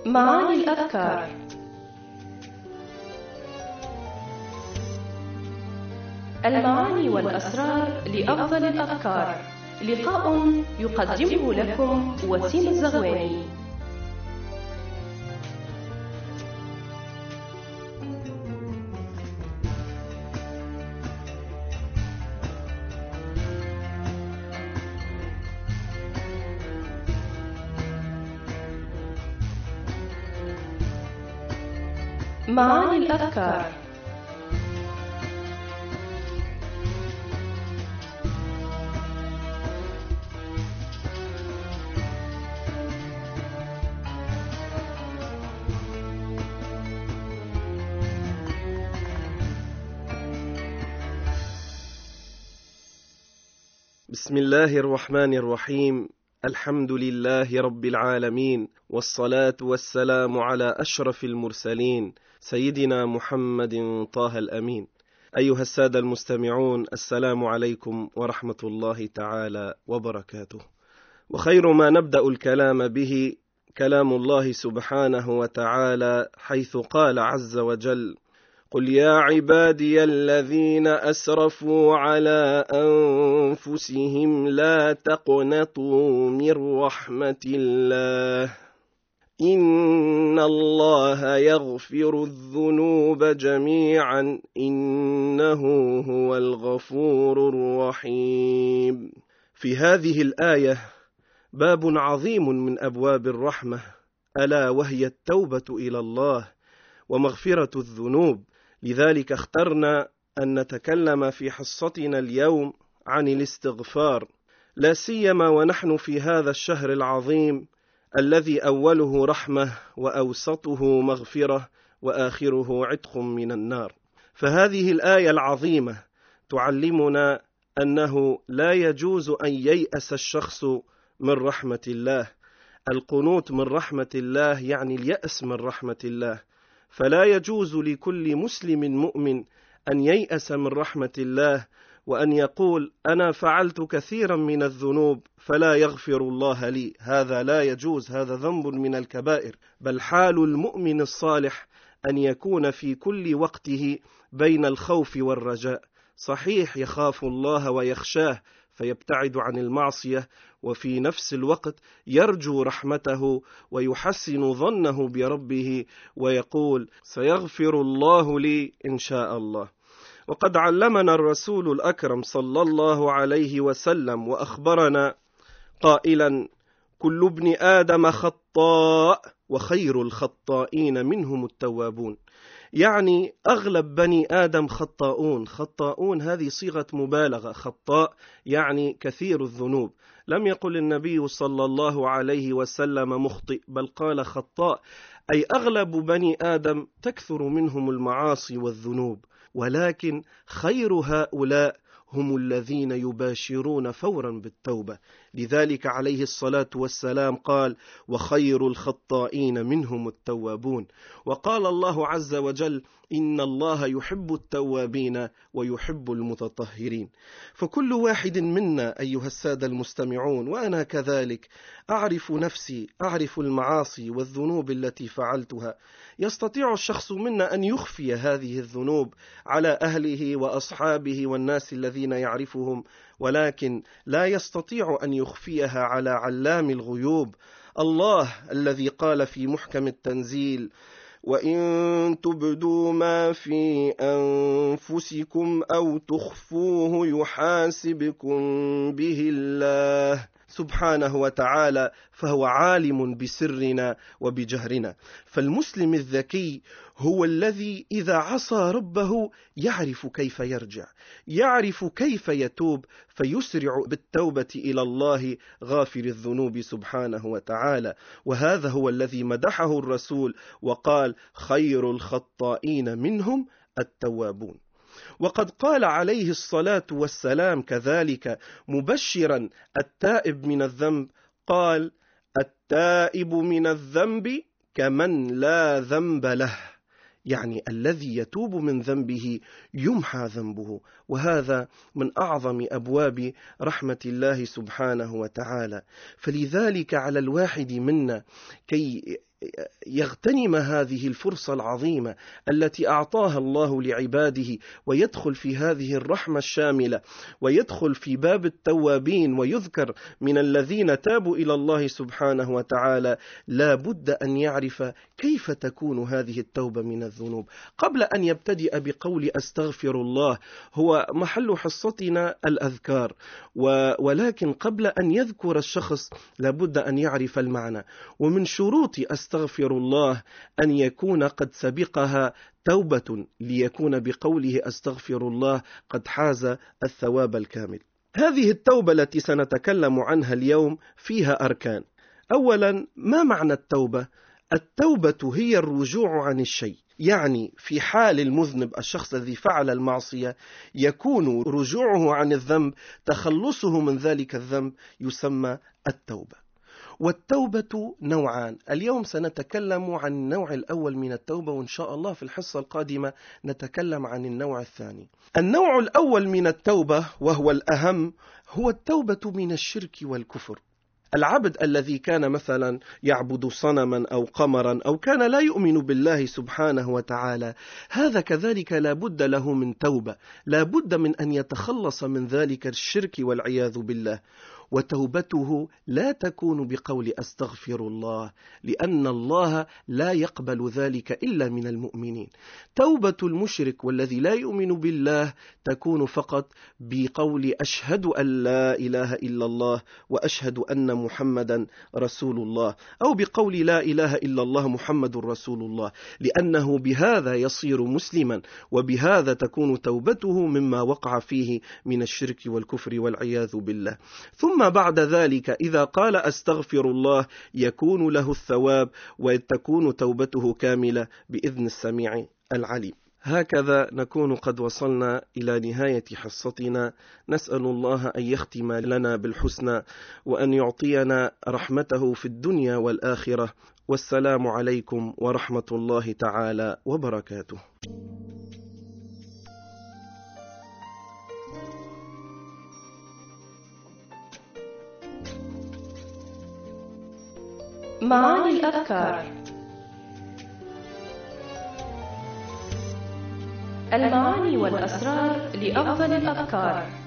معاني الأفكار. المعاني والأسرار لأفضل الأفكار. لقاء يقدمه لكم وسيم الزغواني. معاني الأفكار. بسم الله الرحمن الرحيم. الحمد لله رب العالمين، والصلاة والسلام على أشرف المرسلين سيدنا محمد طه الأمين. أيها السادة المستمعون، السلام عليكم ورحمة الله تعالى وبركاته. وخير ما نبدأ الكلام به كلام الله سبحانه وتعالى، حيث قال عز وجل: قل يا عبادي الذين أسرفوا على أنفسهم لا تقنطوا من رحمة الله إن الله يغفر الذنوب جميعا إنه هو الغفور الرحيم. في هذه الآية باب عظيم من أبواب الرحمة، ألا وهي التوبة إلى الله ومغفرة الذنوب. لذلك اخترنا أن نتكلم في حصتنا اليوم عن الاستغفار، لا سيما ونحن في هذا الشهر العظيم الذي أوله رحمة وأوسطه مغفرة وآخره عتق من النار. فهذه الآية العظيمة تعلمنا أنه لا يجوز أن ييأس الشخص من رحمة الله. القنوط من رحمة الله يعني اليأس من رحمة الله، فلا يجوز لكل مسلم مؤمن أن ييأس من رحمة الله وأن يقول أنا فعلت كثيرا من الذنوب فلا يغفر الله لي. هذا لا يجوز، هذا ذنب من الكبائر. بل حال المؤمن الصالح أن يكون في كل وقته بين الخوف والرجاء. صحيح يخاف الله ويخشاه فيبتعد عن المعصية، وفي نفس الوقت يرجو رحمته ويحسن ظنه بربه ويقول سيغفر الله لي إن شاء الله. وقد علمنا الرسول الأكرم صلى الله عليه وسلم وأخبرنا قائلا: كل ابن آدم خطاء وخير الخطائين منهم التوابون. يعني أغلب بني آدم خطاؤون. خطاؤون هذه صيغة مبالغة، خطاء يعني كثير الذنوب. لم يقل النبي صلى الله عليه وسلم مخطئ، بل قال خطاء، أي أغلب بني آدم تكثر منهم المعاصي والذنوب، ولكن خير هؤلاء هم الذين يباشرون فورا بالتوبة. لذلك عليه الصلاة والسلام قال: وخير الخطائين منهم التوابون. وقال الله عز وجل: إن الله يحب التوابين ويحب المتطهرين. فكل واحد منا أيها السادة المستمعون، وأنا كذلك، أعرف نفسي، أعرف المعاصي والذنوب التي فعلتها. يستطيع الشخص منا أن يخفي هذه الذنوب على أهله وأصحابه والناس الذين يعرفهم، ولكن لا يستطيع أن يخفيها على علام الغيوب، الله الذي قال في محكم التنزيل: وإن تبدوا ما في أنفسكم أو تخفوه يحاسبكم به الله سبحانه وتعالى، فهو عالم بسرنا وبجهرنا. فالمسلم الذكي هو الذي إذا عصى ربه يعرف كيف يرجع، يعرف كيف يتوب، فيسرع بالتوبة إلى الله غافر الذنوب سبحانه وتعالى. وهذا هو الذي مدحه الرسول وقال: خير الخطائين منهم التوابون. وقد قال عليه الصلاة والسلام كذلك مبشرا التائب من الذنب، قال: التائب من الذنب كمن لا ذنب له. يعني الذي يتوب من ذنبه يمحى ذنبه، وهذا من أعظم أبواب رحمة الله سبحانه وتعالى. فلذلك على الواحد منا كي يغتنم هذه الفرصة العظيمة التي أعطاها الله لعباده، ويدخل في هذه الرحمة الشاملة، ويدخل في باب التوابين، ويذكر من الذين تابوا إلى الله سبحانه وتعالى، لا بد أن يعرف كيف تكون هذه التوبة من الذنوب. قبل أن يبتدئ بقول أستغفر الله، هو محل حصتنا الأذكار، ولكن قبل أن يذكر الشخص لا بد أن يعرف المعنى. ومن شروط أستغفر الله أن يكون قد سبقها توبة، ليكون بقوله أستغفر الله قد حاز الثواب الكامل. هذه التوبة التي سنتكلم عنها اليوم فيها أركان. أولا، ما معنى التوبة؟ التوبة هي الرجوع عن الشيء، يعني في حال المذنب الشخص الذي فعل المعصية يكون رجوعه عن الذنب، تخلصه من ذلك الذنب، يسمى التوبة. والتوبة نوعان، اليوم سنتكلم عن النوع الأول من التوبة، وإن شاء الله في الحصة القادمة نتكلم عن النوع الثاني. النوع الأول من التوبة وهو الأهم هو التوبة من الشرك والكفر. العبد الذي كان مثلا يعبد صنما أو قمرا أو كان لا يؤمن بالله سبحانه وتعالى، هذا كذلك لا بد له من توبة، لا بد من أن يتخلص من ذلك الشرك والعياذ بالله. وتوبته لا تكون بقول أستغفر الله، لأن الله لا يقبل ذلك إلا من المؤمنين. توبة المشرك والذي لا يؤمن بالله تكون فقط بقول أشهد أن لا إله إلا الله وأشهد أن محمدا رسول الله، أو بقول لا إله إلا الله محمد رسول الله، لأنه بهذا يصير مسلما، وبهذا تكون توبته مما وقع فيه من الشرك والكفر والعياذ بالله. ثم بعد ذلك إذا قال أستغفر الله يكون له الثواب، وتكون توبته كاملة بإذن السميع العليم. هكذا نكون قد وصلنا إلى نهاية حصتنا. نسأل الله أن يختم لنا بالحسنى، وأن يعطينا رحمته في الدنيا والآخرة. والسلام عليكم ورحمة الله تعالى وبركاته. معاني الأذكار. المعاني والأسرار لأفضل الأذكار.